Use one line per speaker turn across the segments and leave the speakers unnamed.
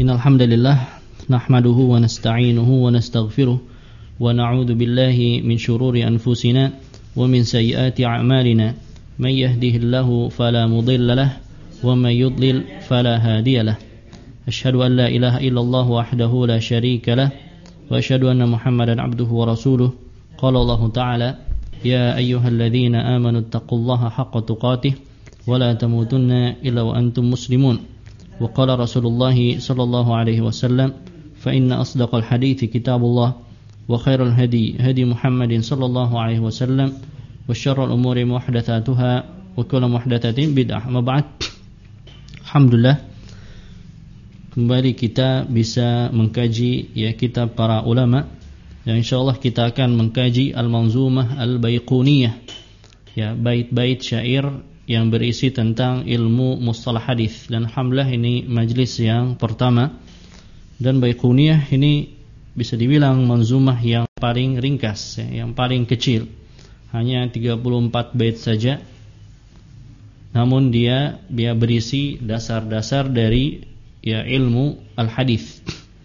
Innal hamdalillah nahmaduhu wa nasta'inuhu wa nastaghfiruh wa na'udzu billahi min shururi anfusina wa min sayyiati a'malina may yahdihillahu fala mudilla lahu wa may yudlil fala hadiya lahu asyhadu an la ilaha illallah wahdahu la syarika lahu wa asyhadu anna muhammadan abduhu wa rasuluh qala Allah ta'ala ya ayyuhalladzina amanu taqullaha haqqa tuqatih wa la tamutunna illa wa antum muslimun wa qala Rasulullah sallallahu alaihi wasallam fa inna asdaqal hadithi kitabullah wa khairal hadi hadi Muhammadin sallallahu alaihi wasallam wa syarrul umuri muhdatsatuha wa kullu muhdatsatin bid'ah. Amma ba'd. Alhamdulillah kembali kita bisa mengkaji kitab para ulama. Dan insyaallah kita akan mengkaji Al-Manzumah Al-Baiquniyah. Bait-bait syair yang berisi tentang ilmu mustalah hadis. Dan alhamdulillah ini majlis yang pertama. Dan Baiquniyah ini bisa dibilang manzumah yang paling ringkas, yang paling kecil. Hanya 34 bait saja. Namun dia berisi dasar-dasar dari ilmu al-hadis.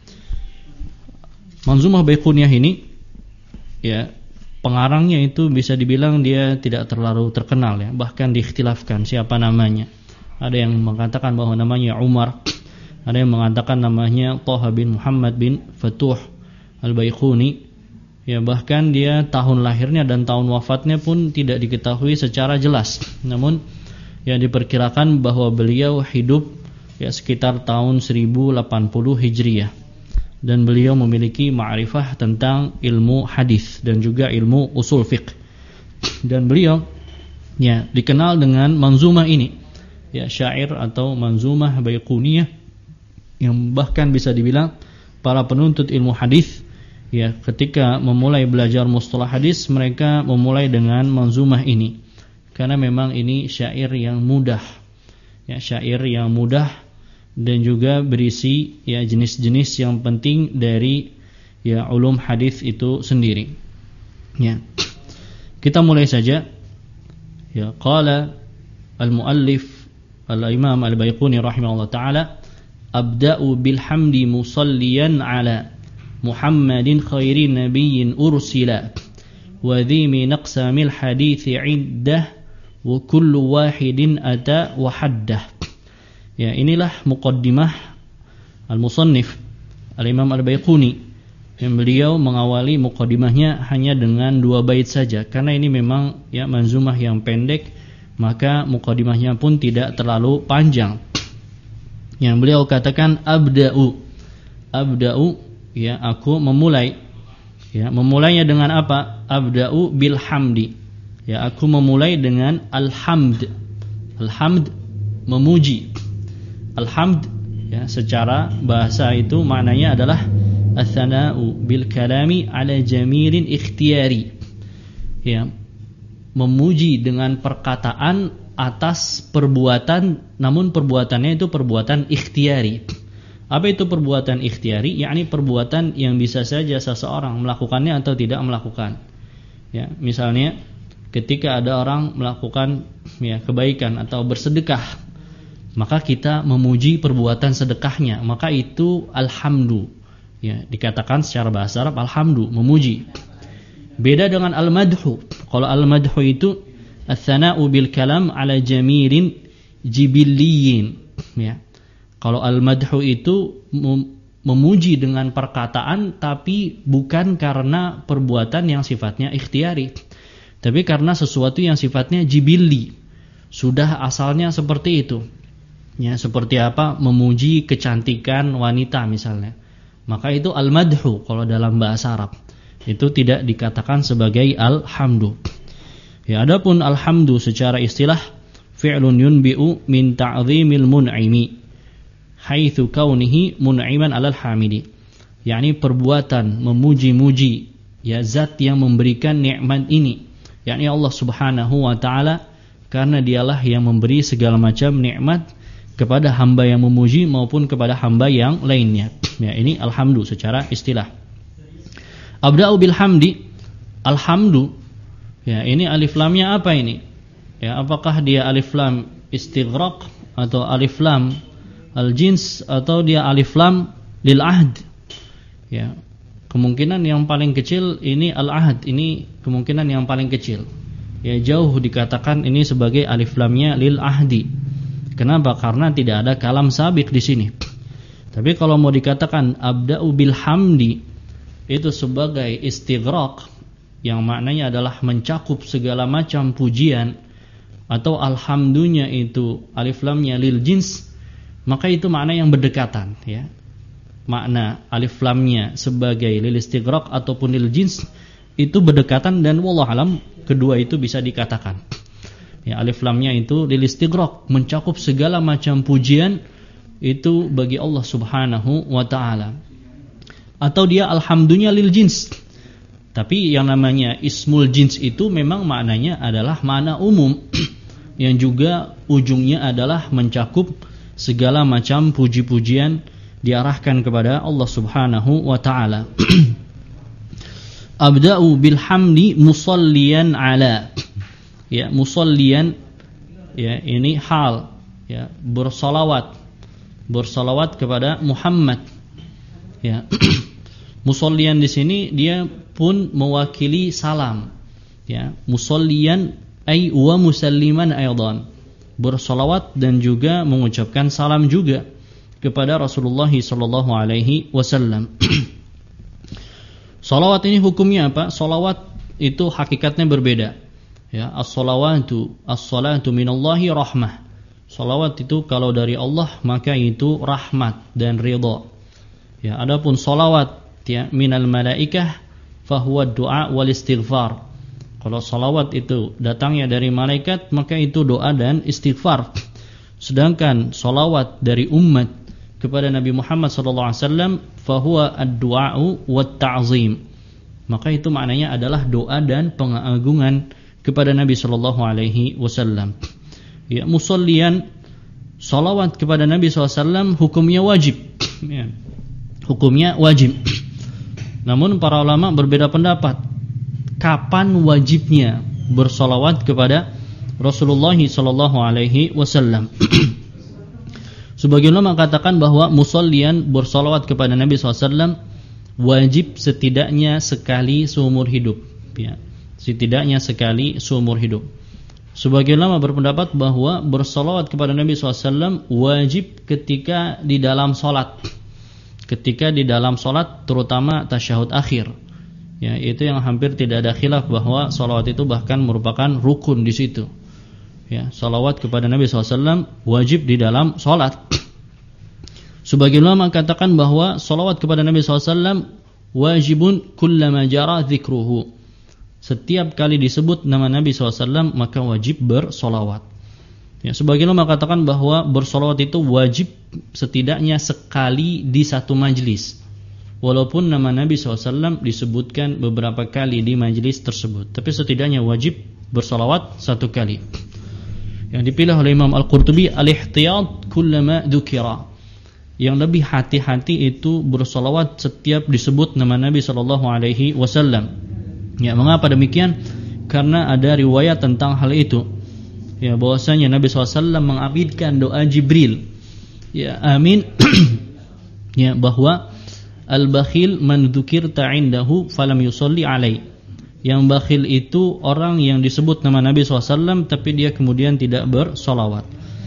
Manzumah Baiquniyah ini pengarangnya itu bisa dibilang dia tidak terlalu terkenal, bahkan diikhtilafkan siapa namanya. Ada yang mengatakan bahwa namanya Umar, ada yang mengatakan namanya Thaha bin Muhammad bin Futuh Al-Baiquni. Bahkan dia tahun lahirnya dan tahun wafatnya pun tidak diketahui secara jelas. Namun diperkirakan bahwa beliau hidup sekitar tahun 1080 Hijriah. Dan beliau memiliki ma'rifah tentang ilmu hadis dan juga ilmu usul fiqh. Dan beliau dikenal dengan manzumah ini, syair atau manzumah Baiquniyah, yang bahkan bisa dibilang para penuntut ilmu hadis ketika memulai belajar mustalah hadis, mereka memulai dengan manzumah ini karena memang ini syair yang mudah, syair yang mudah dan juga berisi jenis-jenis yang penting dari ulum hadis itu sendiri. Kita mulai saja. Qala al-muallif al-imam al-Baiquni rahimahullah taala, abda'u bilhamdi musalliyan ala Muhammadin khairi nabiyyin ursila wa dhi min aqsamil hadithi iddah wa kullu wahidin ata wa haddah. Inilah muqaddimah al-musannif al-imam al-Baiquni, yang beliau mengawali muqaddimahnya hanya dengan 2 bait saja karena ini memang manzumah yang pendek, maka muqaddimahnya pun tidak terlalu panjang. Yang beliau katakan abda'u, aku memulai. Memulainya dengan apa? Abda'u bil hamdi. Aku memulai dengan alhamd. Alhamd memuji. Alhamd secara bahasa itu maknanya adalah ats-tsana'u bil kalami ala jamilin ikhtiyari. Memuji dengan perkataan atas perbuatan, namun perbuatannya itu perbuatan ikhtiyari. Apa itu perbuatan ikhtiyari? Yakni perbuatan yang bisa saja seseorang melakukannya atau tidak melakukan. Misalnya ketika ada orang melakukan kebaikan atau bersedekah, maka kita memuji perbuatan sedekahnya, maka itu alhamdu. Dikatakan secara bahasa Arab alhamdu, memuji. Beda dengan al-madhu. Kalau al-madhu itu ats-tsana'u bil kalam ala jamilin jibilliyin. Kalau al-madhu itu memuji dengan perkataan tapi bukan karena perbuatan yang sifatnya ikhtiyari, tapi karena sesuatu yang sifatnya jibilli. Sudah asalnya seperti itu. Seperti apa? Memuji kecantikan wanita misalnya. Maka itu al-madhu kalau dalam bahasa Arab. Itu tidak dikatakan sebagai alhamdu. Adapun alhamdu secara istilah fi'lun yunbi'u min ta'zimil mun'imi haitsu kaunihi mun'iman 'alal hamidi. Yakni perbuatan memuji-muji zat yang memberikan nikmat ini, yakni Allah Subhanahu wa taala, karena dialah yang memberi segala macam nikmat kepada hamba yang memuji maupun kepada hamba yang lainnya. Ini alhamdu secara istilah. Abda'u bil hamdi, alhamdu. Ini alif lamnya apa ini? Apakah dia alif lam istighraq atau alif lam al-jins atau dia alif lam lil ahd. Ya. Kemungkinan yang paling kecil ini al-ahd, ini kemungkinan yang paling kecil. Ya, jauh dikatakan ini sebagai alif lamnya lil ahdi. Kenapa? Karena tidak ada kalam sabiq di sini. Tapi kalau mau dikatakan abda'u bil hamdi, itu sebagai istighraq yang maknanya adalah mencakup segala macam pujian, atau alhamdunya itu alif lamnya lil jins, maka itu makna yang berdekatan, ya. Makna alif lamnya sebagai lil istighraq ataupun lil jins itu berdekatan, dan wallahu alam kedua itu bisa dikatakan. Ya, alif lamnya itu lil istighraq, mencakup segala macam pujian itu bagi Allah Subhanahu wa taala. Atau dia alhamdunya lil jins. Tapi yang namanya ismul jins itu memang maknanya adalah makna umum yang juga ujungnya adalah mencakup segala macam puji-pujian diarahkan kepada Allah Subhanahu wa taala. Abda'u bil hamdi musalliyan ala. Ya, musalliyan, ya, ini hal, ya, bersalawat kepada Muhammad. Ya. Musalliyan di sini dia pun mewakili salam. Ya, musalliyan ay wa musalliman aidan. Bersalawat dan juga mengucapkan salam juga kepada Rasulullah sallallahu alaihi wasallam. Salawat ini hukumnya apa? Salawat itu hakikatnya berbeda. Ya, as-salatu minallahi rahmah. Salawat itu kalau dari Allah maka itu rahmat dan ridha. Ya, adapun salawat, ya, minal malaikah fahuwa du'a wal istighfar. Kalau salawat itu datangnya dari malaikat maka itu doa dan istighfar. Sedangkan salawat dari umat kepada Nabi Muhammad sallallahu alaihi wasallam fahuwa ad-du'a'u wat ta'zim. Maka itu maknanya adalah doa dan pengagungan kepada Nabi sallallahu alaihi wasallam. Ya, musallian, salawat kepada Nabi SAW hukumnya wajib, ya. Hukumnya wajib. Namun para ulama berbeda pendapat kapan wajibnya bersalawat kepada Rasulullah sallallahu alaihi wasallam. Sebagian ulama katakan bahwa musallian bersalawat kepada Nabi SAW wajib setidaknya sekali seumur hidup, ya. Setidaknya sekali seumur hidup. Sebagian ulama berpendapat bahwa bersalawat kepada Nabi SAW wajib ketika di dalam salat. Ketika di dalam salat, terutama tasyahud akhir. Ya, itu yang hampir tidak ada khilaf bahwa salawat itu bahkan merupakan rukun di situ. Ya, salawat kepada Nabi SAW wajib di dalam salat. Sebagian ulama katakan bahwa salawat kepada Nabi SAW wajibun kullama jara dzikruhu. Setiap kali disebut nama Nabi SAW maka wajib bersolawat. Ya, sebagian ulama katakan bahwa bersolawat itu wajib setidaknya sekali di satu majlis. Walaupun nama Nabi SAW disebutkan beberapa kali di majlis tersebut, tapi setidaknya wajib bersolawat satu kali. Yang dipilih oleh Imam Al-Qurtubi al-ihtiyat kullama dzukira. Yang lebih hati-hati itu bersolawat setiap disebut nama Nabi SAW. Ya, mengapa demikian? Karena ada riwayat tentang hal itu. Ya, bahwasanya Nabi SAW mengabidkan doa Jibril. Ya, amin. Ya, bahwa al-bakhil man dzukirta indahu falam yusalli alai. Yang bakhil itu orang yang disebut nama Nabi SAW tapi dia kemudian tidak bersolawat.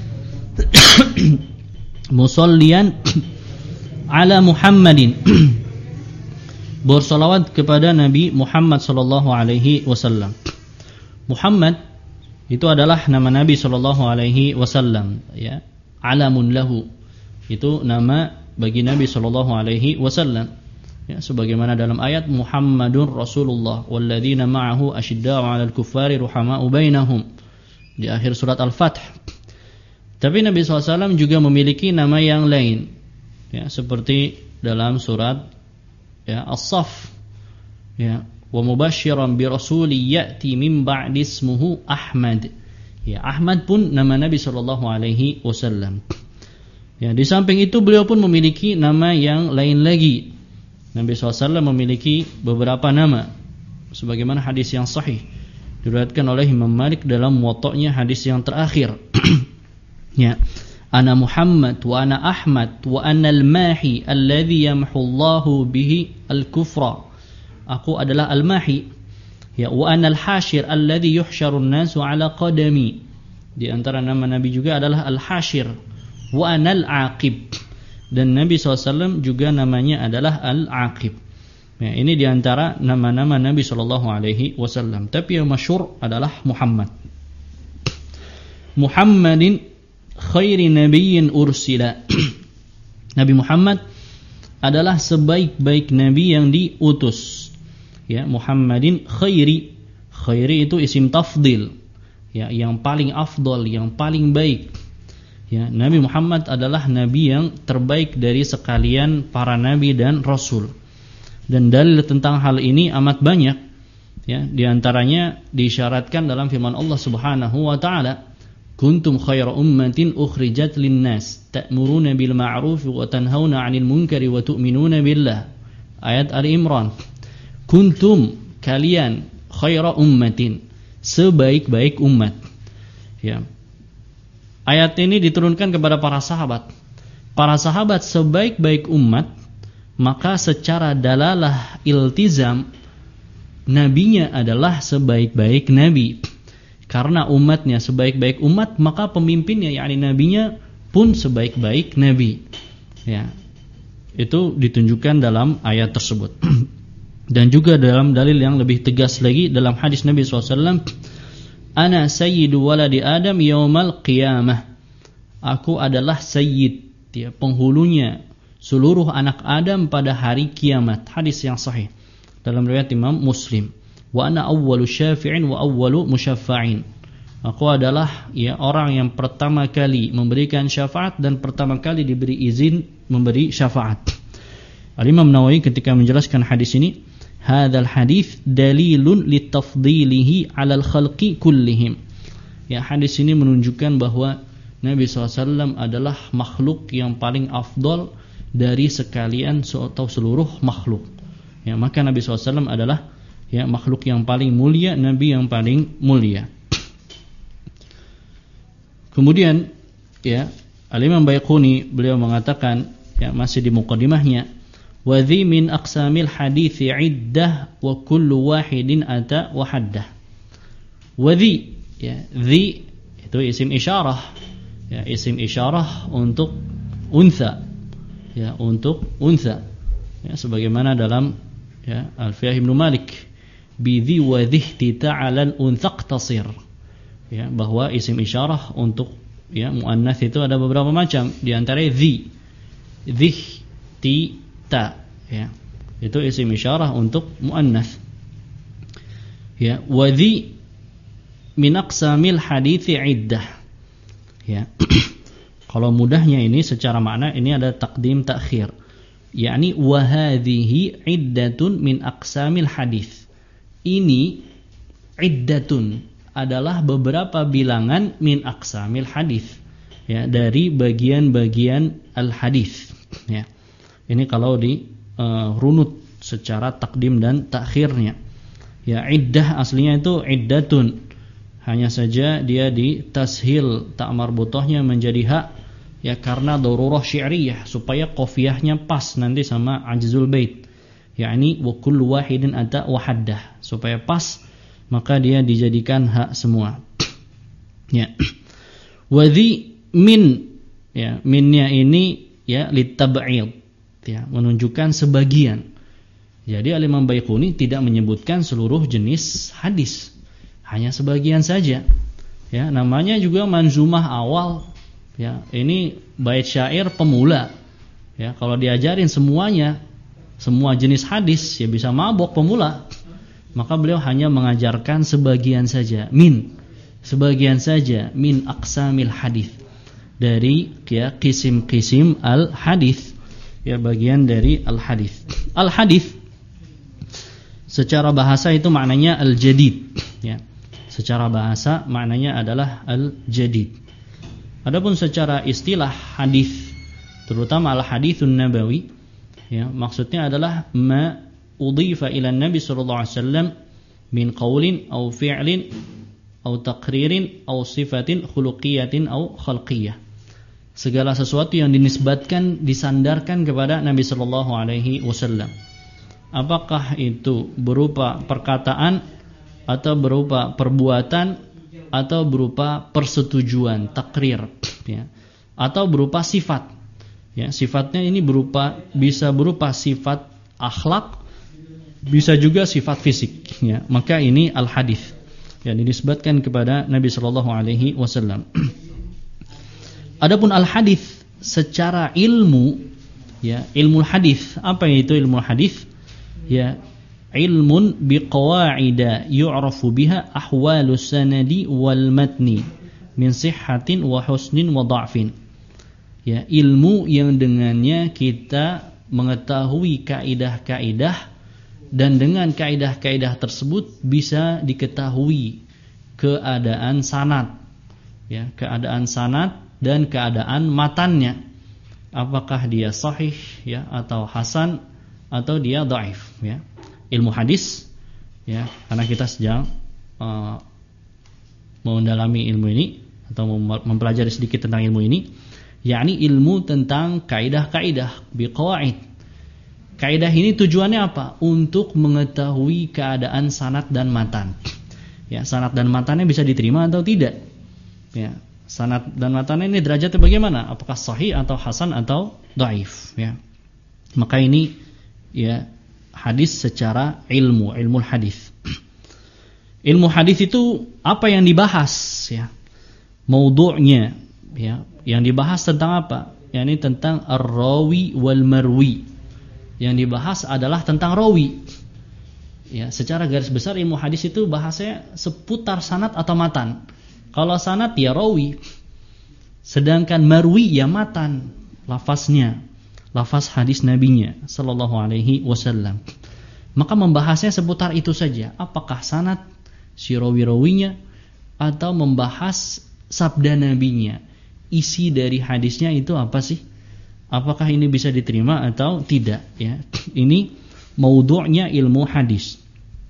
Musallian ala Muhammadin. Bersalawat kepada Nabi Muhammad sallallahu alaihi wasallam. Muhammad itu adalah nama Nabi sallallahu alaihi wasallam, ya. Alamun lahu. Itu nama bagi Nabi sallallahu alaihi wasallam. Ya, sebagaimana dalam ayat Muhammadur Rasulullah walladzina ma'ahu asyidda'u 'alal kuffari ruhama'u bainahum di akhir surat Al-Fath. Tapi Nabi SAW juga memiliki nama yang lain, ya, seperti dalam surat, ya, As-Saff, ya, wa mubasysyiran bi rasuli ya'ti min ba'di ismuhu Ahmad. Ya, Ahmad pun nama Nabi sallallahu alaihi wasallam. Ya, di samping itu beliau pun memiliki nama yang lain lagi. Nabi SAW memiliki beberapa nama sebagaimana hadis yang sahih diriwayatkan oleh Imam Malik dalam Muwatta'nya, hadis yang terakhir. Ya. Ana Muhammad wa ana Ahmad wa ana al-mahi alladhi yamhullahu bihi al-kufra. Aku adalah al-mahi, ya, wa ana al-hashir alladhi yuhsyarun nasu ala qadami. Di antara nama Nabi juga adalah al-hashir. Wa ana al-aqib. Dan Nabi SAW juga namanya adalah al-aqib. Ya, ini di antara nama-nama Nabi SAW. Tapi yang masyhur adalah Muhammad. Muhammadin khairi nabiyyin ursila. Nabi Muhammad adalah sebaik-baik nabi yang diutus. Ya, Muhammadin khairi. Khairi itu isim tafdil. Ya, yang paling afdal, yang paling baik. Ya, Nabi Muhammad adalah nabi yang terbaik dari sekalian para nabi dan rasul. Dan dalil tentang hal ini amat banyak. Ya, di antaranya diisyaratkan dalam firman Allah Subhanahu wa taala, "Kuntum khaira ummatin ukhrijat lin-nas, ta'muruna bil ma'ruf wa tanhauna 'anil munkari wa tu'minuna billah." Ayat Ali Imran. Kuntum, kalian, khaira ummatin, sebaik-baik umat. Ya. Ayat ini diturunkan kepada para sahabat. Para sahabat sebaik-baik umat, maka secara dalalah iltizam nabinya adalah sebaik-baik nabi. Karena umatnya sebaik-baik umat, maka pemimpinnya yakni nabinya pun sebaik-baik nabi. Ya. Itu ditunjukkan dalam ayat tersebut. Dan juga dalam dalil yang lebih tegas lagi dalam hadis Nabi SAW, Ana sayyidu waladi Adam yaumal qiyamah. Aku adalah sayyid, ya, penghulunya seluruh anak Adam pada hari kiamat. Hadis yang sahih dalam riwayat Imam Muslim. Wa ana awwalu syafi'in wa awwalu musyaffa'in. Aku adalah, ya, orang yang pertama kali memberikan syafaat dan pertama kali diberi izin memberi syafaat. Al-Imam Nawawi ketika menjelaskan hadis ini, hadzal hadis dalilun litafdilihi 'alal khalqi kullihim. Ya, hadis ini menunjukkan bahwa Nabi SAW adalah makhluk yang paling afdal dari sekalian atau seluruh makhluk. Ya, maka Nabi SAW adalah, ya, makhluk yang paling mulia, Nabi yang paling mulia. Kemudian, ya, Al-Imam Baiquni beliau mengatakan, ya, masih di muqaddimahnya, wa dhi min aqsamil hadithi iddah wa kullu wahidin ata wa haddah. Wa dhi, ya, dhi itu isim isyarah, ya, isim isyarah untuk untha, ya, untuk untha, ya, sebagaimana dalam, ya, Alfiyah Ibnu Malik, bi dhi wa dhihti ta'ala al-untha qtasir, ya, bahwa isim isyarah untuk, ya, muannats itu ada beberapa macam, di antara dhi, ti, ta, ya, itu isim isyarah untuk muannats. Ya, wa dhi min aqsamil hadithi iddah. Ya. Kalau mudahnya ini secara makna ini ada takdim takhir. yakni wa hadhihi iddatun min aqsamil hadis. Ini iddatun adalah beberapa bilangan min aqsamil hadis, ya, dari bagian-bagian al hadis, ya. Ini kalau di runut secara takdim dan takhirnya. Ya, iddah aslinya itu iddatun. Hanya saja dia di tashil tak marbutohnya menjadi hak, ya, karena darurah syi'riyah, supaya qafiyahnya pas nanti sama ajzul bait, yakni wa kullu wahidin ata wa haddah, supaya pas maka dia dijadikan hak semua. Ya. Wa dhi min, ya, minnya ini, ya, litab'id, ya, menunjukkan sebagian. Jadi Al-Imam Baiquni tidak menyebutkan seluruh jenis hadis, hanya sebagian saja. Ya, namanya juga manzumah awal. Ya, ini bait syair pemula. Ya, kalau diajarin semuanya, semua jenis hadis, ya bisa mabok pemula. Maka beliau hanya mengajarkan sebagian saja, sebagian saja min aqsamil hadis, dari, ya, kisim-kisim al hadis, ya, bagian dari al hadis. Al hadis secara bahasa itu maknanya al jadid, ya. Secara bahasa maknanya adalah al jadid. Adapun secara istilah hadis, terutama al haditsun nabawi, ya, maksudnya adalah ma udhifa ila Nabi sallallahu alaihi wasallam min qaulin aw fi'lin aw taqririn aw sifatin khuluqiyatin aw khalqiyah. segala sesuatu yang dinisbatkan, disandarkan kepada Nabi sallallahu alaihi wasallam. Apakah itu berupa perkataan atau berupa perbuatan atau berupa persetujuan, takrir, ya, atau berupa sifat. Ya, sifatnya ini bisa berupa sifat akhlak, bisa juga sifat fisik. Ya, maka ini al-hadis yang dinisbatkan kepada Nabi sallallahu alaihi wasallam. Adapun al-hadis secara ilmu, ya, ilmu hadis, apa itu ilmu hadis? Ya, ilmun biqawaida yu'rafu biha ahwalus sanadi wal matni min sihhatin wa husnin wa dha'fin. Ya, ilmu yang dengannya kita mengetahui kaidah-kaidah, dan dengan kaidah-kaidah tersebut bisa diketahui keadaan sanad, ya, keadaan sanad dan keadaan matannya, apakah dia sahih, ya, atau hasan, atau dia dhaif, ya. Ilmu hadis, ya, karena kita sedang mendalami ilmu ini atau mempelajari sedikit tentang ilmu ini, yakni ilmu tentang kaidah-kaidah, biqawaid. Kaidah ini tujuannya apa? Untuk mengetahui keadaan sanad dan matan. Ya, sanad dan matannya bisa diterima atau tidak. Ya, sanad dan matannya ini derajatnya bagaimana? Apakah sahih atau hasan atau dhaif, ya. Maka ini, ya, hadis secara ilmu hadis. Ilmu hadis itu apa yang dibahas, ya, maudhu'nya, ya, yang dibahas tentang apa? Yakni tentang ar-rawi wal marwi. Yang dibahas adalah tentang rawi. Ya, secara garis besar ilmu hadis itu bahasanya seputar sanad atau matan. Kalau sanad ya rawi, sedangkan marwi ya matan, lafaznya, lafaz hadis nabinya sallallahu alaihi wasallam. Maka membahasnya seputar itu saja, apakah sanad si rawi-rawinya atau membahas sabda nabinya, isi dari hadisnya itu apa sih? Apakah ini bisa diterima atau tidak, ya. Ini maudhu'nya ilmu hadis.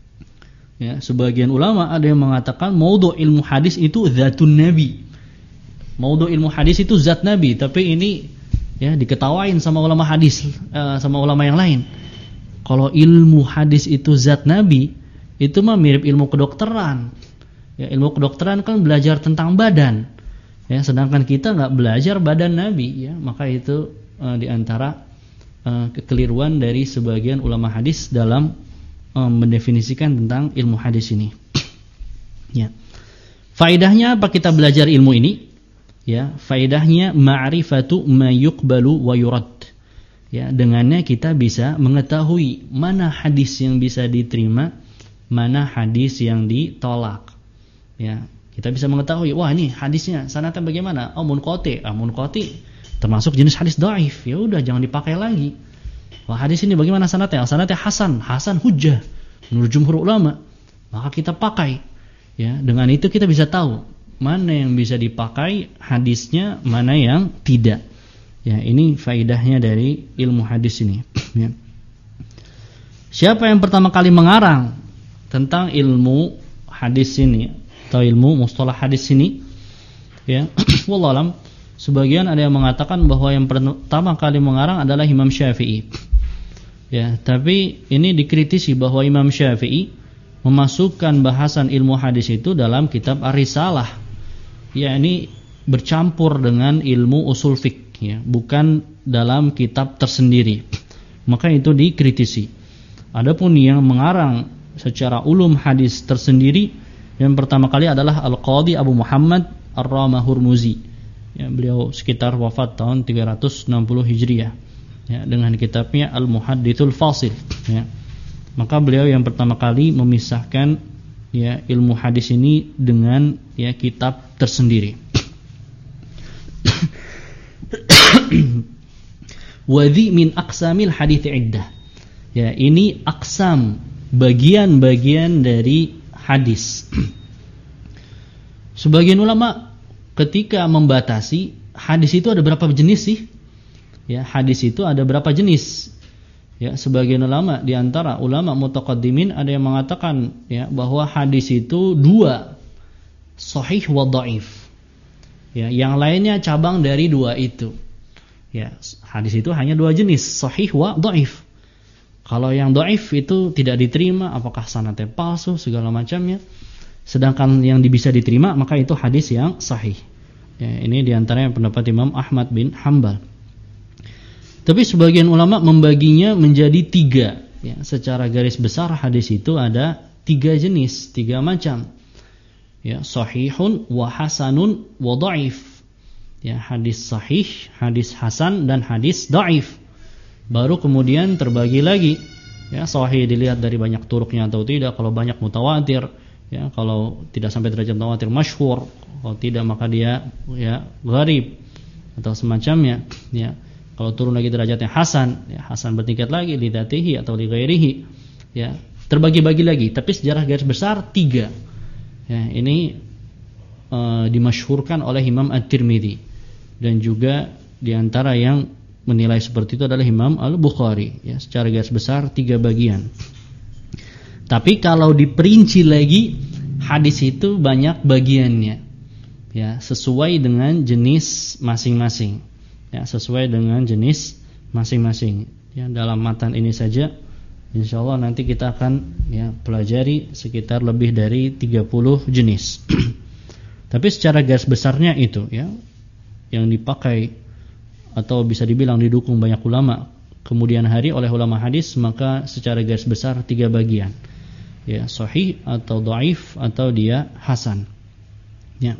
Ya, sebagian ulama ada yang mengatakan maudhu' ilmu hadis itu zatun nabi. Maudhu' ilmu hadis itu zat nabi, tapi ini, ya, diketawain sama ulama hadis, sama ulama yang lain. Kalau ilmu hadis itu zat nabi, itu mah mirip ilmu kedokteran. Ya, ilmu kedokteran kan belajar tentang badan. Ya, sedangkan kita nggak belajar badan nabi, ya. Maka itu diantara kekeliruan dari sebagian ulama hadis dalam mendefinisikan tentang ilmu hadis ini. Ya. Faedahnya apa kita belajar ilmu ini? Ya, faedahnya ma'rifatu ma yuqbalu wa yurad. Ya, dengannya kita bisa mengetahui mana hadis yang bisa diterima, mana hadis yang ditolak. Ya, kita bisa mengetahui, wah ini hadisnya sanadnya bagaimana? Oh, munqati. Munqati termasuk jenis hadis dhaif. Ya udah, jangan dipakai lagi. Wah, hadis ini bagaimana sanadnya? Sanadnya hasan hujjah menurut jumhur ulama. Maka kita pakai. Ya, dengan itu kita bisa tahu mana yang bisa dipakai hadisnya, mana yang tidak. Ya, ini faedahnya dari ilmu hadis ini. Ya. Siapa yang pertama kali mengarang tentang ilmu hadis ini atau ilmu mustalah hadis ini? Ya, wallahu alam. Sebagian ada yang mengatakan bahwa yang pertama kali mengarang adalah Imam Syafi'i. Ya, tapi ini dikritisi bahwa Imam Syafi'i memasukkan bahasan ilmu hadis itu dalam kitab Ar-Risalah. Ya, ini bercampur dengan ilmu usul fiqh, ya, bukan dalam kitab tersendiri. Maka itu dikritisi. Adapun yang mengarang secara ulum hadis tersendiri, yang pertama kali adalah Al-Qadhi Abu Muhammad Ar-Rama Hurmuzi. Ya, beliau sekitar wafat tahun 360 Hijriah. Ya, dengan kitabnya Al-Muhaddithul Fasil. Ya. Maka beliau yang pertama kali memisahkan, ya, ilmu hadis ini dengan, ya, kitab tersendiri. Wadhi min aqsamil hadits iddah. Ya, ini aqsam, bagian-bagian dari hadis. Sebagian ulama ketika membatasi hadis itu ada berapa jenis sih? Ya, hadis itu ada berapa jenis? Ya, sebagian ulama di antara ulama mutaqaddimin ada yang mengatakan, ya, bahwa hadis itu dua, sahih wa dhaif. Ya, yang lainnya cabang dari dua itu. Ya, hadis itu hanya dua jenis, sahih wa dhaif. Kalau yang dhaif itu tidak diterima, apakah sanadnya palsu segala macamnya. Sedangkan yang bisa diterima maka itu hadis yang sahih. Ya, ini diantaranya pendapat Imam Ahmad bin Hanbal. Tapi sebagian ulama membaginya menjadi tiga. Ya, secara garis besar hadis itu ada tiga jenis, tiga macam. Ya, sahihun wa hasanun wa dhaif. Ya, hadis sahih, hadis hasan dan hadis dhaif. Baru kemudian terbagi lagi. Ya, sahih dilihat dari banyak turuknya atau tidak. Kalau banyak mutawatir, ya, kalau tidak sampai derajat mutawatir masyhur, kalau tidak maka dia ya gharib atau semacamnya. Ya, kalau turun lagi derajatnya hasan, ya hasan bertingkat lagi li dzatihi atau li ghairihi. Ya, terbagi-bagi lagi, tapi sejarah garis besar tiga. Ya, ini dimasyhurkan oleh Imam At-Tirmidzi dan juga diantara yang menilai seperti itu adalah Imam Al-Bukhari. Ya, secara garis besar tiga bagian. Tapi kalau diperinci lagi, hadis itu banyak bagiannya. Ya, sesuai dengan jenis masing-masing. Ya, sesuai dengan jenis masing-masing. Ya, dalam matan ini saja insyaallah nanti kita akan ya pelajari sekitar lebih dari 30 jenis. Tapi secara garis besarnya itu ya yang dipakai atau bisa dibilang didukung banyak ulama kemudian hari oleh ulama hadis, maka secara garis besar tiga bagian. Ya, sahih atau dhaif atau dia hasan. Ya.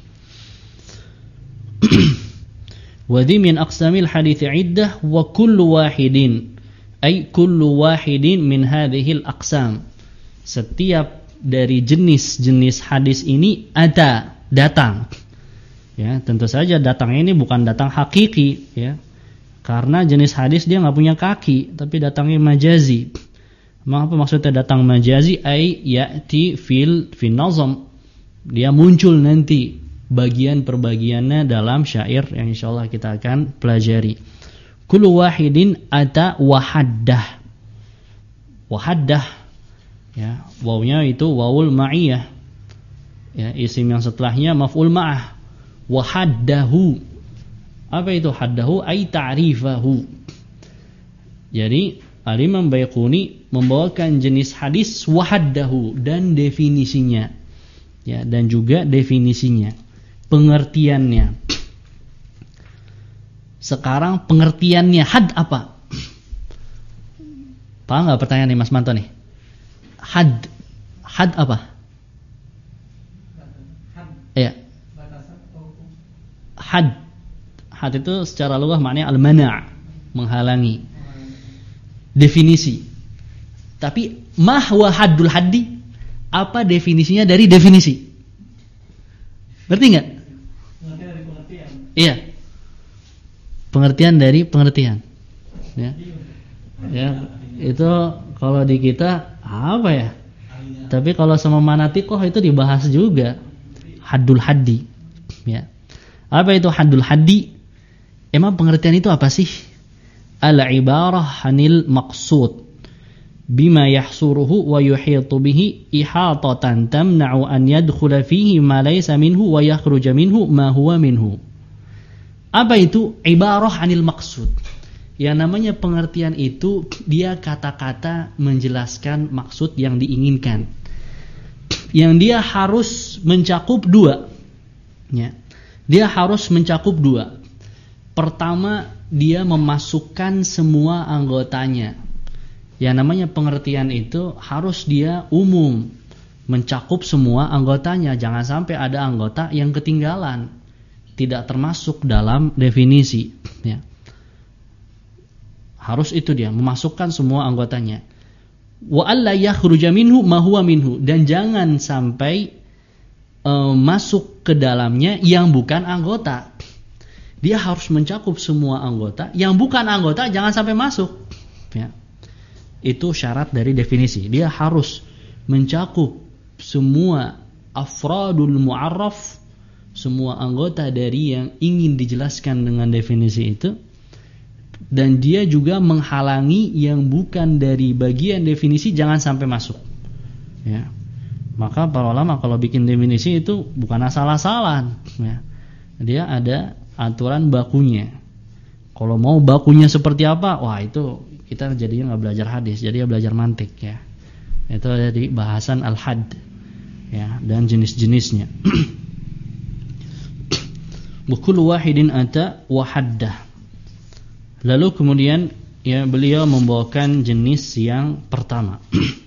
Wa dhi min aqsamil hadits iddah wa kullu wahidin ay kullu wahidin min hadhil aqsam. Setiap dari jenis-jenis hadis ini ada datang. Ya, tentu saja datang ini bukan datang hakiki ya. Karena jenis hadis dia enggak punya kaki, tapi datangnya majazi. Apa maksudnya datang majazi? Ay ya'ti fil nazam. Dia muncul nanti bagian per bagiannya dalam syair yang insyaallah kita akan pelajari. Kullu wahidin ata wahaddah. Wahaddah ya, wawnya itu wawul ma'iyah. Ya, isim yang setelahnya maf'ul ma'ah. Wahaddahu. Apa itu haddahu? Ay ta'rifahu. Jadi Al-Imam Baiquni membawakan jenis hadis wahaddahu dan definisinya. Ya, dan juga definisinya, pengertiannya. Sekarang pengertiannya had apa? Paham nggak pertanyaan nih Mas Manto nih? Had apa? Ya. Had itu secara lughah maknanya al-mana', menghalangi. Definisi. Tapi ma huwa haddul haddi? Apa definisinya dari definisi? Ngerti nggak? Pengertian dari pengertian. Iya. Pengertian dari pengertian. Ya. Ya, itu kalau di kita apa ya? Tapi kalau sama manatikoh itu dibahas juga. Haddul haddi. Ya. Apa itu haddul haddi? Emang pengertian itu apa sih? Al-ibarah anil maqsud bima yahsuruhu wa yuhitu bihi ihatatan tamna'u an yadkhula fihi ma laysa minhu wa yakhruja minhu ma huwa minhu. Apa itu ibarah anil maqsud? Yang namanya pengertian itu dia kata-kata menjelaskan maksud yang diinginkan. Yang dia harus mencakup dua. Ya. Dia harus mencakup dua. Pertama, dia memasukkan semua anggotanya. Yang namanya pengertian itu harus dia umum, mencakup semua anggotanya. Jangan sampai ada anggota yang ketinggalan, tidak termasuk dalam definisi. Ya. Harus itu dia, memasukkan semua anggotanya. Wa alla yakhruja minhu ma huwa minhu, dan jangan sampai masuk ke dalamnya yang bukan anggota. Dia harus mencakup semua anggota, yang bukan anggota jangan sampai masuk. Ya. Itu syarat dari definisi. Dia harus mencakup semua afradul mu'arraf, semua anggota dari yang ingin dijelaskan dengan definisi itu, dan dia juga menghalangi yang bukan dari bagian definisi jangan sampai masuk. Ya. Maka para ulama kalau bikin definisi itu bukan asal-asalan. Ya. dia ada aturan bakunya. Kalau mau bakunya seperti apa, wah itu kita jadinya nggak belajar hadis, jadi belajar mantik ya. Itu dari bahasan al-hadd ya, dan jenis-jenisnya. Bukul wahidin ata wa haddah. Lalu kemudian ya beliau membawakan jenis yang pertama.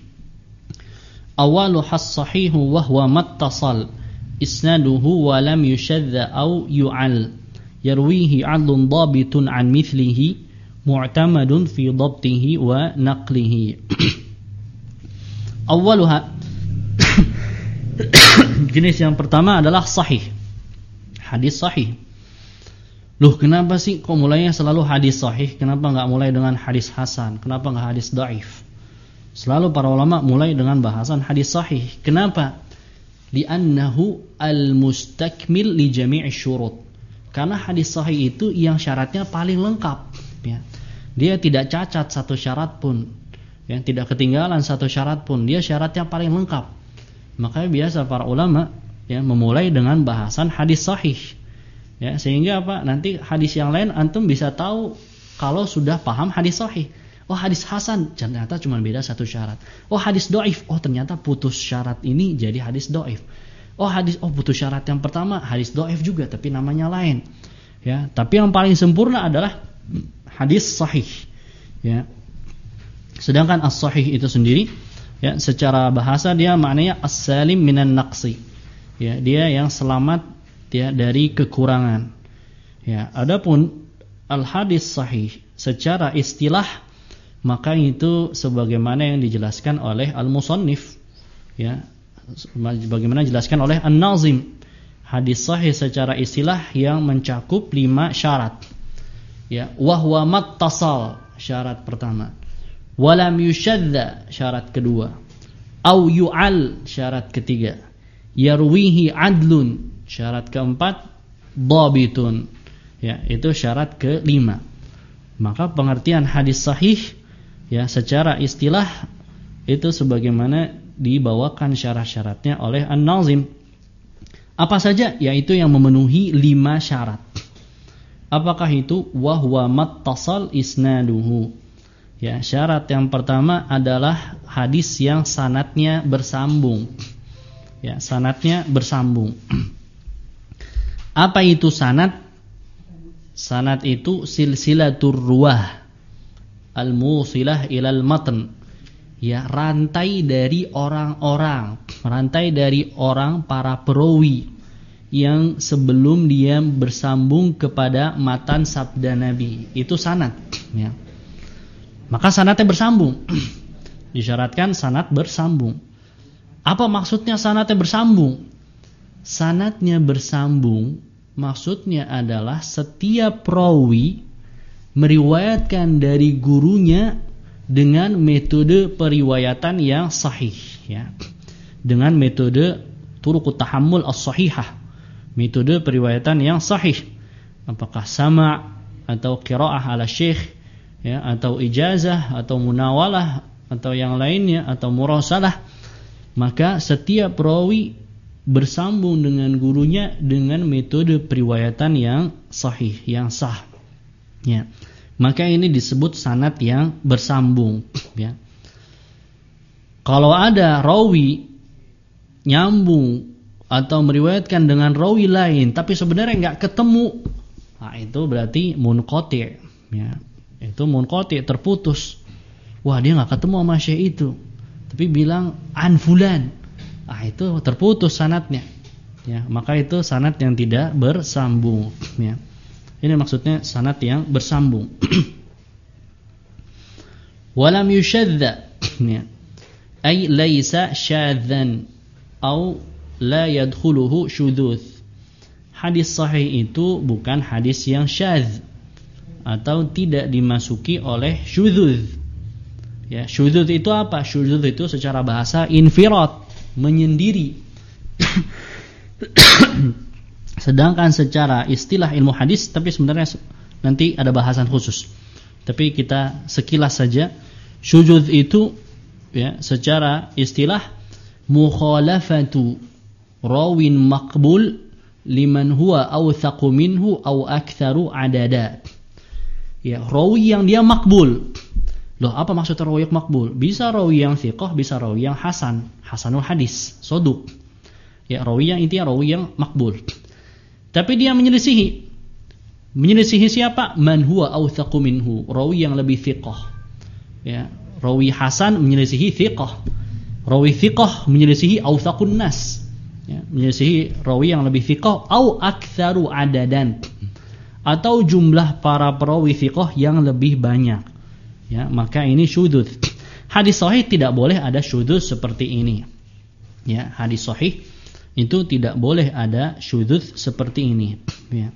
Awalu has-sahihu wa huwa mattasal isnaduhu wa lam yushadda aw yu'al yarwihi 'adlun dhabitun 'an mithlihi mu'tamadun fi dhabtihi wa naqlihi. Awaluha jenis yang pertama adalah sahih. Hadis sahih. Loh, kenapa sih kok mulainya selalu hadis sahih? Kenapa enggak mulai dengan hadis hasan? Kenapa enggak hadis dhaif? Selalu para ulama mulai dengan bahasan hadis sahih. Kenapa? Li'annahu al-mustakmil li jami'i syurut. Karena hadis sahih itu yang syaratnya paling lengkap ya. Dia tidak cacat satu syarat pun. Ya, tidak ketinggalan satu syarat pun. Dia syaratnya paling lengkap. Makanya biasa para ulama ya memulai dengan bahasan hadis sahih. Ya, sehingga apa? Nanti hadis yang lain antum bisa tahu kalau sudah paham hadis sahih. Oh, hadis hasan ternyata cuma beda satu syarat. Oh, hadis dhaif, oh ternyata putus syarat ini jadi hadis dhaif. Oh, putus syarat yang pertama hadis dhaif juga tapi namanya lain. Ya, tapi yang paling sempurna adalah hadis sahih. Ya. Sedangkan as-sahih itu sendiri ya secara bahasa dia maknanya as-salim minan naqsi. Ya, dia yang selamat ya dari kekurangan. Ya, adapun al-hadis sahih secara istilah maka itu sebagaimana yang dijelaskan oleh al-musannif ya, bagaimana dijelaskan oleh an-nazim. Hadis sahih secara istilah yang mencakup 5 syarat. Ya, wa huwa mattasal syarat pertama. Walam yushadda syarat kedua. Au yu'al syarat ketiga. Yarwihi adlun syarat keempat, dhabitun. Ya, itu syarat kelima. Maka pengertian hadis sahih ya secara istilah itu sebagaimana dibawakan syarat-syaratnya oleh an-nazim. Apa saja? Yaitu yang memenuhi 5 syarat. Apakah itu? Wa huwa mattasal isnaduhu. Ya, syarat yang pertama adalah hadis yang sanadnya bersambung. Ya, sanadnya bersambung. Apa itu sanad? Sanad itu silsilatur ruwah al-musilah ilal matn. Ya, rantai dari orang-orang, rantai dari orang para perawi yang sebelum dia bersambung kepada matan sabda Nabi. Itu sanad, ya. Maka sanadnya bersambung. Disyaratkan sanad bersambung. Apa maksudnya sanadnya bersambung? Sanadnya bersambung maksudnya adalah setiap rawi meriwayatkan dari gurunya dengan metode periwayatan yang sahih ya. Dengan metode turuqut tahammul as-sahihah, metode periwayatan yang sahih. Apakah sama' atau qiraah ala syekh ya, atau ijazah atau munawalah atau yang lainnya atau murasalah. Maka setiap rawi bersambung dengan gurunya dengan metode periwayatan yang sahih, yang sah. Ya. Maka ini disebut sanad yang bersambung, ya. Kalau ada rawi nyambung atau meriwayatkan dengan rawi lain tapi sebenarnya enggak ketemu, nah itu berarti munqati', ya. Itu munqati', terputus. Wah, dia enggak ketemu sama syekh itu, tapi bilang an fulan. Ah, itu terputus sanadnya. Ya, maka itu sanad yang tidak bersambung, ya. Ini maksudnya sanad yang bersambung. Walam yushadda, ya. Ay laisa syadzan au la yadkhuluhu syudzuts. Hadis sahih itu bukan hadis yang syadz atau tidak dimasuki oleh syudzuz. Ya, syudzuz itu apa? Syudzuz itu secara bahasa infirad, menyendiri. Sedangkan secara istilah ilmu hadis, tapi sebenarnya nanti ada bahasan khusus. Tapi kita sekilas saja, syudzuz itu ya secara istilah mukhalafatu rawin maqbul liman huwa awthaqu minhu aw aktsaru adada. Ya, rawi yang dia makbul. Loh, apa maksud rawi yang makbul? Bisa rawi yang thiqah, bisa rawi yang hasanul hadis, saduq. Ya, rawi yang intinya rawi yang makbul. Tapi dia menyelisihi. Menyelisihi siapa? Man huwa awthaqu minhu, rawi yang lebih thiqah. Ya, rawi hasan menyelisihi thiqah. Rawi thiqah menyelisihi awthaqun nas. Ya, menyelisihi rawi yang lebih thiqah au aktsaru adadan. Atau jumlah para perawi thiqah yang lebih banyak. Ya, maka ini syudzuz. Hadis sahih tidak boleh ada syudzuz seperti ini. Ya, hadis sahih itu tidak boleh ada syudzuz seperti ini. Ya.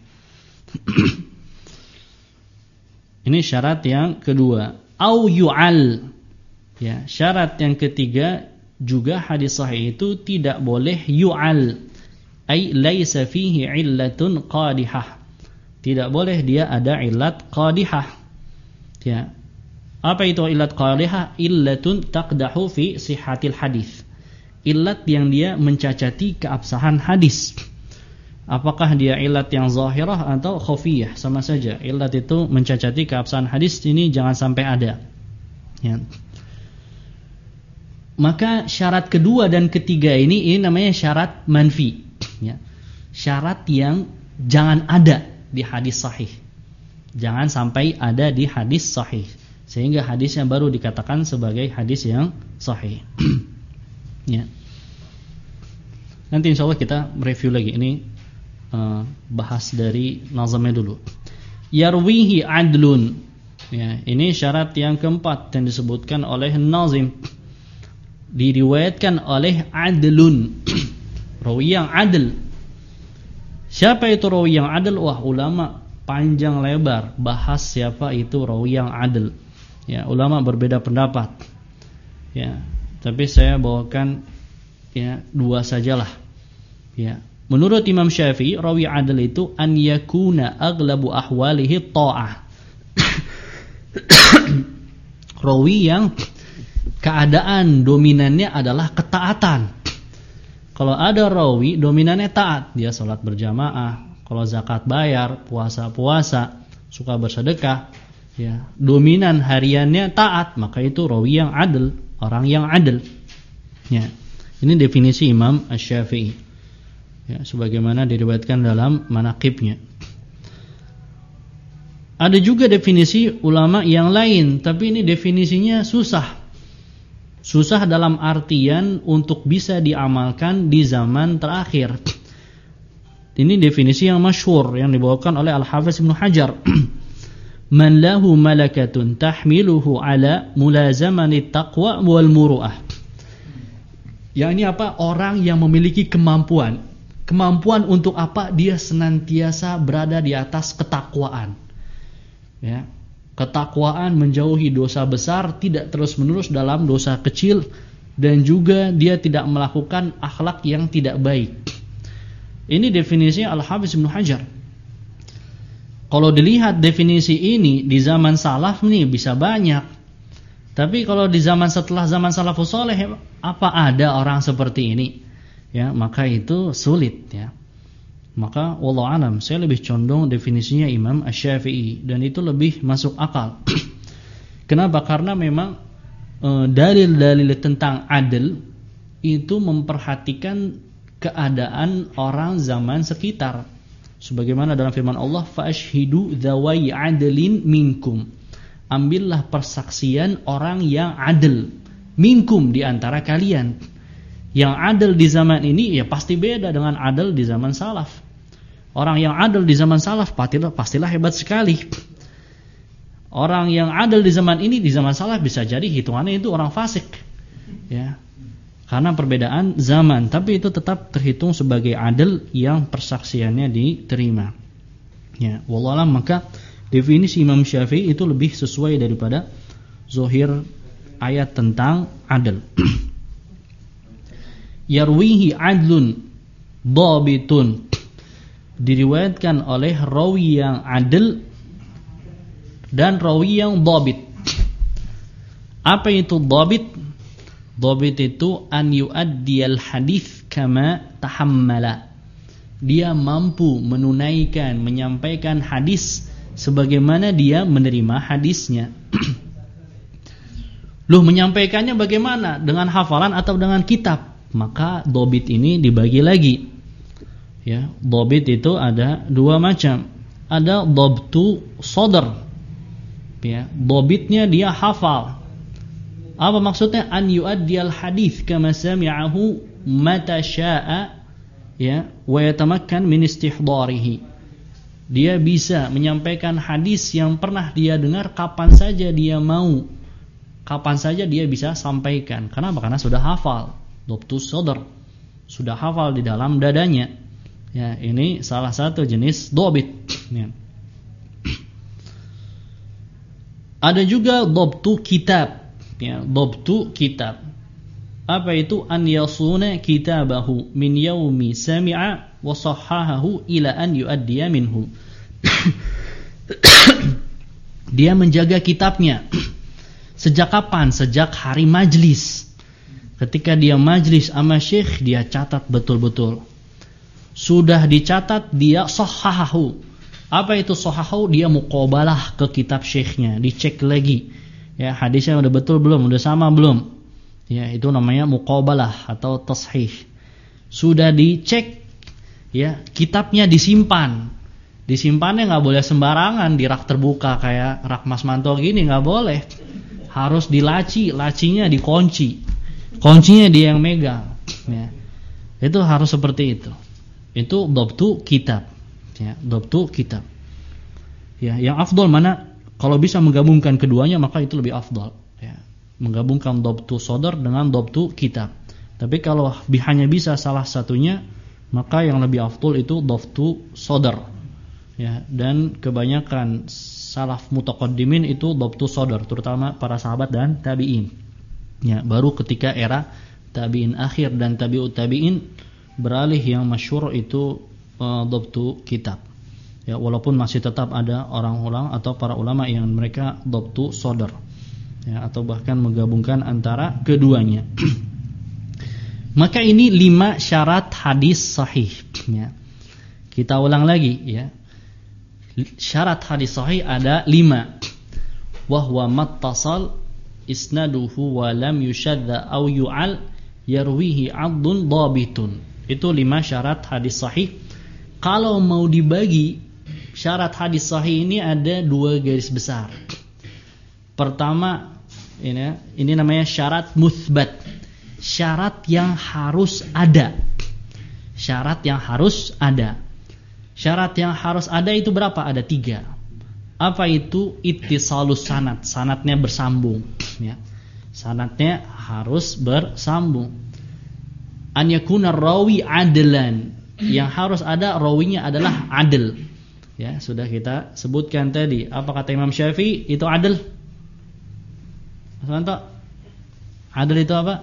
Ini syarat yang kedua. Au yu'al. Ya, syarat yang ketiga juga hadis sahih itu tidak boleh yu'al. Ai laisa fihi illatun qadihah. Tidak boleh dia ada illat qadihah. Ya. Apa itu illat qadihah? Illatun taqdahu fi sihhatil hadis. Illat yang dia mencacati keabsahan hadis. Apakah dia illat yang zahirah atau khafiyah? Sama saja. Illat itu mencacati keabsahan hadis, ini jangan sampai ada. Ya. Maka syarat kedua dan ketiga ini namanya syarat manfi. Ya. Syarat yang jangan ada di hadis sahih. Jangan sampai ada di hadis sahih, sehingga hadisnya baru dikatakan sebagai hadis yang sahih. Ya. Nanti insyaallah kita review lagi ini, bahas dari nazamnya dulu. Yarwihi adlun. Ya, ini syarat yang keempat yang disebutkan oleh nazim. Diriwayatkan oleh adlun. Rawi yang adl. Siapa itu rawi yang adl? Wah, ulama panjang lebar bahas siapa itu rawi yang adl. Ya, ulama berbeda pendapat. Ya, tapi saya bawakan ya dua sajalah. Ya, menurut Imam Syafi'i, rawi adl itu an yakuna aghlabu ahwalihi ta'ah. Rawi yang keadaan dominannya adalah ketaatan. Kalau ada rawi dominannya taat, dia salat berjamaah, kalau zakat bayar, puasa, suka bersedekah, ya, dominan hariannya taat, maka itu rawi yang adil, orang yang adil. Ya. Ini definisi Imam Asy-Syafi'i. Ya, sebagaimana diriwayatkan dalam manaqibnya. Ada juga definisi ulama yang lain, tapi ini definisinya susah. Susah dalam artian untuk bisa diamalkan di zaman terakhir. Ini definisi yang masyhur yang dibawakan oleh Al-Hafiz Ibnu Hajar. Man lahu malakatun tahmiluhu ala mulazamani taqwa wal muru'ah. Ya, ini apa? Orang yang memiliki kemampuan. Kemampuan untuk apa? Dia senantiasa berada di atas ketakwaan. Ya. Ketakwaan, menjauhi dosa besar, tidak terus-menerus dalam dosa kecil, dan juga dia tidak melakukan akhlak yang tidak baik. Ini definisinya Al-Hafiz Ibnu Hajar. Kalau dilihat definisi ini di zaman salaf nih bisa banyak. Tapi kalau di zaman setelah zaman salafus saleh, apa ada orang seperti ini? Ya, maka itu sulit, ya. Maka wallahu alam, saya lebih condong definisinya Imam Asy-Syafi'i, dan itu lebih masuk akal. Kenapa? Karena memang dalil-dalil tentang adil itu memperhatikan keadaan orang zaman sekitar. Sebagaimana dalam firman Allah, fa'ashhidu dzawai adlin minkum. Ambillah persaksian orang yang adil minkum, di antara kalian. Yang adil di zaman ini ya pasti beda dengan adil di zaman salaf. Orang yang adil di zaman salaf pastilah hebat sekali. Orang yang adil di zaman ini, di zaman salaf bisa jadi hitungannya itu orang fasik. Ya. Karena perbedaan zaman, tapi itu tetap terhitung sebagai adil yang persaksiannya diterima. Ya, wallahu a'lam, maka definisi Imam Syafi'i itu lebih sesuai daripada zahir ayat tentang adil. Yarwihi adlun dhabitun, diriwayatkan oleh rawi yang adil dan rawi yang dhabit. Apa itu dhabit? Dhabit itu an yu'addiyal hadis kama tahammala. dia mampu menunaikan, menyampaikan hadis sebagaimana dia menerima hadisnya. Loh, menyampaikannya bagaimana? Dengan hafalan atau dengan kitab? Maka dobit ini dibagi lagi. Ya, dobit itu ada dua macam. Ada dobtu sodar. Ya, dobitnya dia hafal. Apa maksudnya? An yu'addiyal hadis kama sami'ahu mata sya'a, ya, wa yatamakkan min istihdarihi. Dia bisa menyampaikan hadis yang pernah dia dengar kapan saja dia mau, kapan saja dia bisa sampaikan. Kenapa? Karena sudah hafal. Dobtus sodar, sudah hafal di dalam dadanya. Ya, ini salah satu jenis dobit. Ya. Ada juga dobtu kitab. Ya, dobtu kitab. Apa itu? An yasuna kitabahu min yaumi sami'a wa sahhahahu ila an yuaddiya minhu. Dia menjaga kitabnya. Sejak kapan? Sejak hari majlis. Ketika dia majlis sama syekh, dia catat betul-betul. Sudah dicatat, dia sahhahahu. Apa itu sahhahahu? Dia muqabalah ke kitab syekhnya, dicek lagi. Ya, hadisnya udah betul belum? Udah sama belum? Ya, itu namanya muqabalah atau tashih. Sudah dicek, ya, kitabnya disimpan. Disimpannya nggak boleh sembarangan di rak terbuka kayak rak Mas Manto gini, nggak boleh. Harus dilaci, lacinya dikunci. Kuncinya dia yang megang. Ya. Itu harus seperti itu. Itu dobtu kitab. Ya, dobtu kitab. Ya, yang afdol mana? Kalau bisa menggabungkan keduanya maka itu lebih afdol. Ya. Menggabungkan dobtu sodar dengan dobtu kitab. Tapi kalau hanya bisa salah satunya, maka yang lebih afdol itu dobtu sodar. Ya, dan kebanyakan salaf mutaqaddimin itu dobtu sodar, terutama para sahabat dan tabi'in. Ya, baru ketika era tabi'in akhir dan tabi'ut tabi'in beralih yang masyhur itu dobtu kitab. Ya, walaupun masih tetap ada orang-orang atau para ulama yang mereka dobtu sodar. Ya, atau bahkan menggabungkan antara keduanya. Maka ini 5 syarat hadis sahih. Ya. Kita ulang lagi, ya. Syarat hadis sahih ada 5. Wahwa mattasal isnaduhu wa lam yushadda aw yu'al yarwihi 'abdun dhabitun. Itu 5 syarat hadis sahih. Kalau mau dibagi syarat hadis sahih ini ada 2 garis besar. Pertama, ini namanya syarat muthbat. Syarat yang harus ada. Syarat yang harus ada. Syarat yang harus ada itu berapa? Ada 3. Apa itu? Ittisalus sanad. Sanadnya bersambung, ya. Sanadnya harus bersambung. An yakuna rawi adlan. Yang harus ada rawinya adalah adil. Ya, sudah kita sebutkan tadi. Apa kata Imam Syafi'i? Itu adil. Mas Manto, adil itu apa?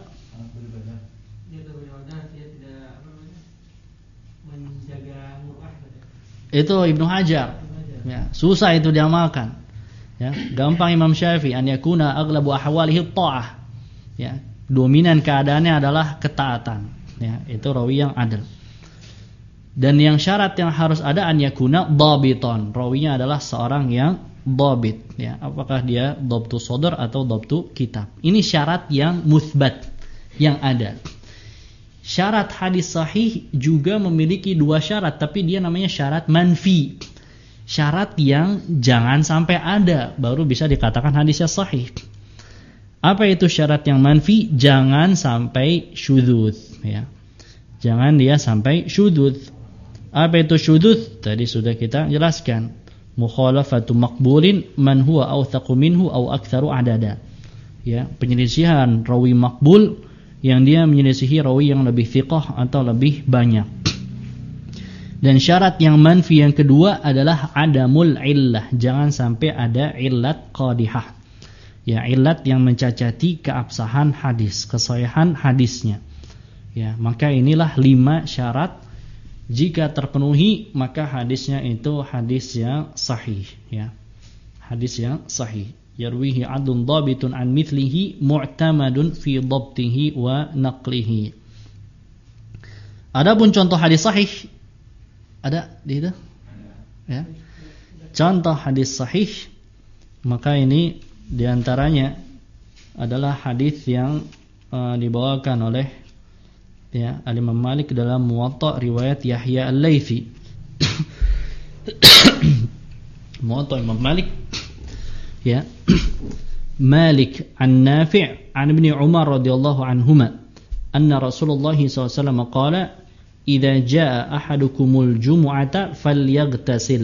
Itu Ibnu Hajar. Ya, susah itu diamalkan. Ya, gampang Imam Syafi'i, an yakuna aghlabu ahwalihi ta'ah. Ya, dominan keadaannya adalah ketaatan. Ya, itu rawi yang adil. Dan yang syarat yang harus ada an yakuna dhabiton. Rawinya adalah seorang yang dhabit. Ya, apakah dia dhabtu sodar atau dhabtu kitab. Ini syarat yang muthbat yang ada. Syarat hadis sahih juga memiliki 2 syarat, tapi dia namanya syarat manfi. Syarat yang jangan sampai ada baru bisa dikatakan hadisnya sahih. Apa itu syarat yang manfi? Jangan sampai syudzuz, ya. Jangan dia sampai syudzuz. Apa itu syudzuz? Tadi sudah kita jelaskan. Mukhalafatu maqbulin man huwa awthaqu minhu aw aktsaru adada. Ya, penyelisihan rawi makbul yang dia menyelisihi rawi yang lebih thiqah atau lebih banyak. Dan syarat yang manfi yang kedua adalah adamul illah. Jangan sampai ada illat qadihah. Ya, illat yang mencacati keabsahan hadis, kesahihan hadisnya. Ya, maka inilah 5 syarat. Jika terpenuhi maka hadisnya itu hadis yang sahih, ya. Hadis yang sahih. Yarwihi adun dhabitun an mithlihi mu'tamadun fi dhabtihi wa naqlihi. Adapun contoh hadis sahih Ada di itu? Ya. Contoh hadis sahih, maka ini diantaranya adalah hadis yang dibawakan oleh Al-Imam Malik dalam Muwatta riwayat Yahya Al-Laitsi. Muwatta Imam Malik Malik an Nafi' an Ibn Umar radhiyallahu anhuma anna Rasulullah SAW qala idza jaa ahadukumul jumu'ata falyaghtasil.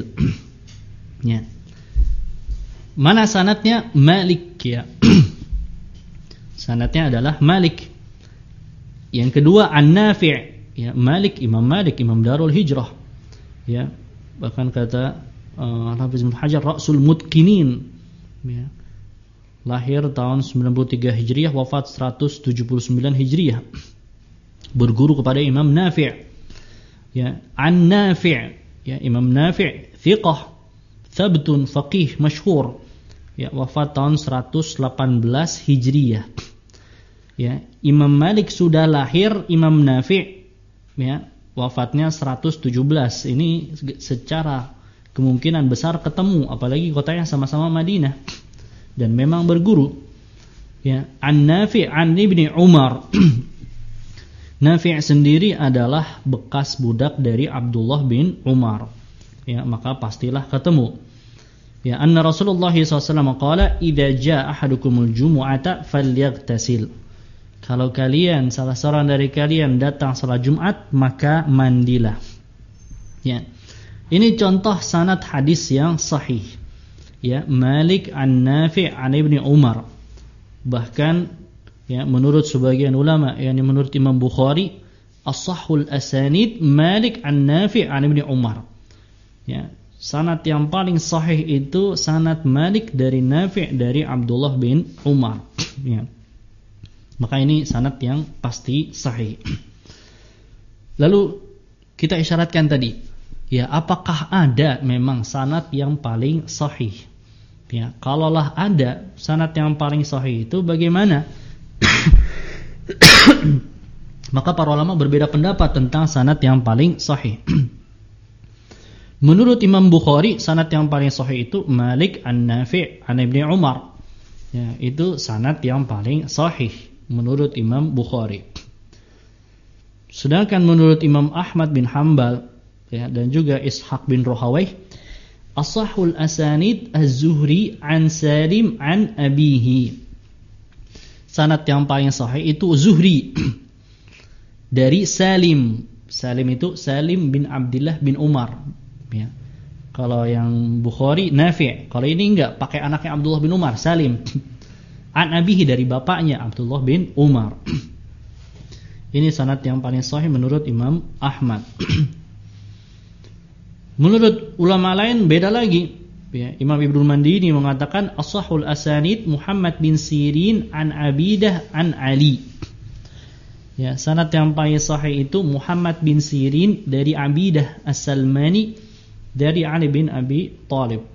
Mana sanadnya? Malik sanadnya adalah Malik. Yang kedua An-Nafi', Malik, Imam Darul Hijrah. Bahkan kata Hafiz Ibnu Hajar Ra'sul Mutqinin. Lahir tahun 93 Hijriah, wafat 179 Hijriah. Berguru kepada Imam Nafi'. An-Nafi', Imam Nafi' thiqah, thabtun, faqih, masyhur. Wafat tahun 118 Hijriah. Imam Malik sudah lahir, Imam Nafi' wafatnya 117. Ini secara kemungkinan besar ketemu, apalagi kotanya sama-sama Madinah dan memang berguru. An-Nafi' an Ibni Umar. Nafi' sendiri adalah bekas budak dari Abdullah bin Umar. Maka pastilah ketemu. Anna Rasulullah SAW qala idza jaa ahadukumul jumu'ata falyaghtasil. Kalau kalian, salah seorang dari kalian datang salat Jumat, maka mandilah. Ini contoh sanad hadis yang sahih. Malik an-Nafi' an Ibni Umar. Bahkan menurut sebagian ulama, menurut Imam Bukhari, as-sahhul asanid Malik an-Nafi' an Ibni Umar. Sanad yang paling sahih itu sanad Malik dari Nafi' dari Abdullah bin Umar. Maka ini sanad yang pasti sahih. Lalu kita isyaratkan tadi, apakah ada memang sanad yang paling sahih? Kalaulah ada sanad yang paling sahih itu bagaimana? Maka para ulama berbeda pendapat tentang sanad yang paling sahih. Menurut Imam Bukhari, sanad yang paling sahih itu Malik an-Nafi' an Ibni Umar. Itu sanad yang paling sahih menurut Imam Bukhari. Sedangkan menurut Imam Ahmad bin Hanbal dan juga Ishaq bin Rahawayh, as-sahhul asanid az-Zuhri an Salim an abihi. Sanad yang paling sahih itu Zuhri dari Salim. Salim itu Salim bin Abdullah bin Umar. Kalau yang Bukhari Nafi', kalau ini enggak, pakai anaknya Abdullah bin Umar, Salim. An abihi, dari bapaknya Abdullah bin Umar. Ini sanad yang paling sahih menurut Imam Ahmad. Menurut ulama lain beda lagi. Imam Ibnul Mandini mengatakan as-sahhul asanid Muhammad bin Sirin an Abidah an Ali. Sanad yang paling sahih itu Muhammad bin Sirin dari Abidah As-Salmani dari Ali bin Abi Thalib.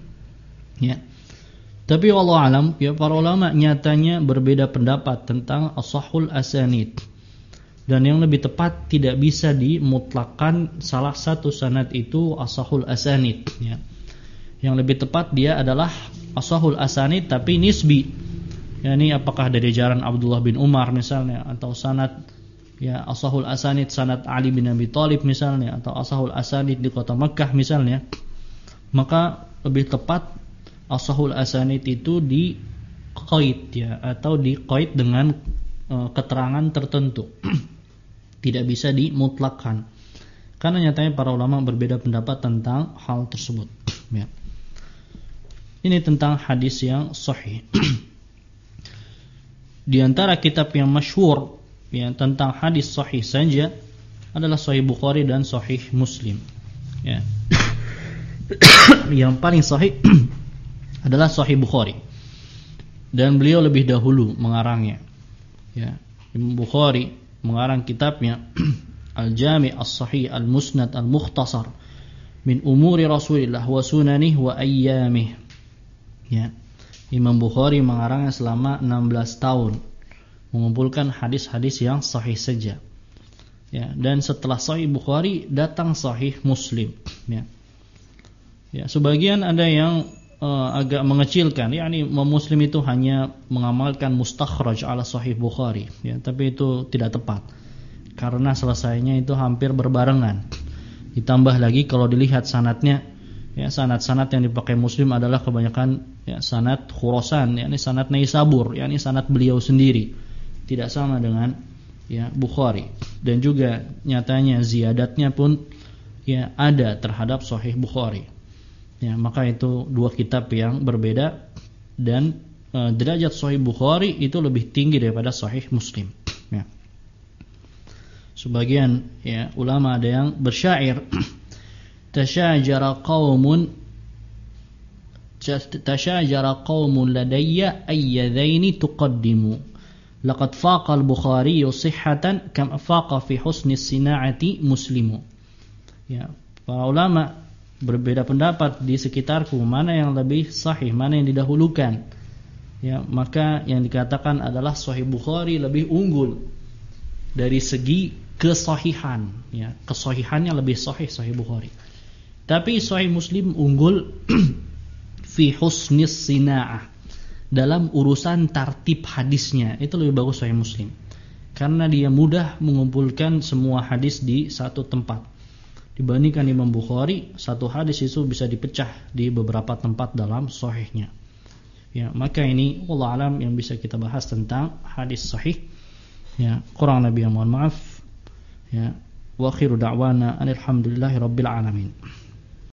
Tapi wallahu alam, para ulama nyatanya berbeda pendapat tentang as-sahhul asanid. Dan yang lebih tepat, tidak bisa dimutlakan salah satu sanad itu as-sahhul asanid. Yang lebih tepat dia adalah as-sahhul asanid tapi nisbi. Ini apakah dari jalan Abdullah bin Umar misalnya, atau sanad as-sahhul asanid sanad Ali bin Abi Thalib misalnya, atau as-sahhul asanid di kota Makkah misalnya. Maka lebih tepat as-sahhul asanid itu di qaid atau di qaid dengan keterangan tertentu. Tidak bisa dimutlakkan. Karena nyatanya para ulama berbeda pendapat tentang hal tersebut. Ini tentang hadis yang sahih. Di antara kitab yang masyhur tentang hadis sahih saja adalah Sahih Bukhari dan Sahih Muslim. Yang paling sahih adalah Sahih Bukhari. Dan beliau lebih dahulu mengarangnya. Imam Bukhari mengarang kitabnya Al-Jami' As-Sahih Al-Musnad Al-Mukhtasar min umuri Rasulillah wa sunanih wa ayyamih. Imam Bukhari mengarangnya selama 16 tahun, mengumpulkan hadis-hadis yang sahih saja. Ya, dan setelah Sahih Bukhari datang Sahih Muslim. Ya. Ya, sebagian ada yang agak mengecilkan, yakni Muslim itu hanya mengamalkan mustakhraj ala Sahih Bukhari, ya, tapi itu tidak tepat karena selesainya itu hampir berbarengan. Ditambah lagi kalau dilihat sanadnya, ya, sanad-sanad yang dipakai Muslim adalah kebanyakan ya, sanad Khurasan, yakni sanad Naisabur, yakni sanad beliau sendiri, tidak sama dengan ya Bukhari. Dan juga nyatanya ziyadatnya pun ya ada terhadap Sahih Bukhari. Ya, maka itu dua kitab yang berbeda, dan derajat Sahih Bukhari itu lebih tinggi daripada Sahih Muslim. Ya. Sebagian ya ulama ada yang bersyair, tasyajara qaumun ladayya ayyadaini tuqaddimu, laqad faqa al-Bukhari sihhatan kam faqa fi husni sina'ati Muslimu. Ya, para ulama berbeda pendapat di sekitarku, mana yang lebih sahih, mana yang didahulukan. Ya, maka yang dikatakan adalah Sahih Bukhari lebih unggul dari segi kesahihan, ya, kesahihannya lebih sahih Sahih Bukhari. Tapi Sahih Muslim unggul fi husnis sina'ah, dalam urusan tartib hadisnya itu lebih bagus Sahih Muslim, karena dia mudah mengumpulkan semua hadis di satu tempat. Dibandingkan Imam Bukhari, satu hadis itu bisa dipecah di beberapa tempat dalam sahihnya. Ya, maka ini wallahu alam yang bisa kita bahas tentang hadis sahih. Ya, kurang lebih mohon maaf. Ya, wa akhiru da'wana alhamdulillahi rabbil alamin.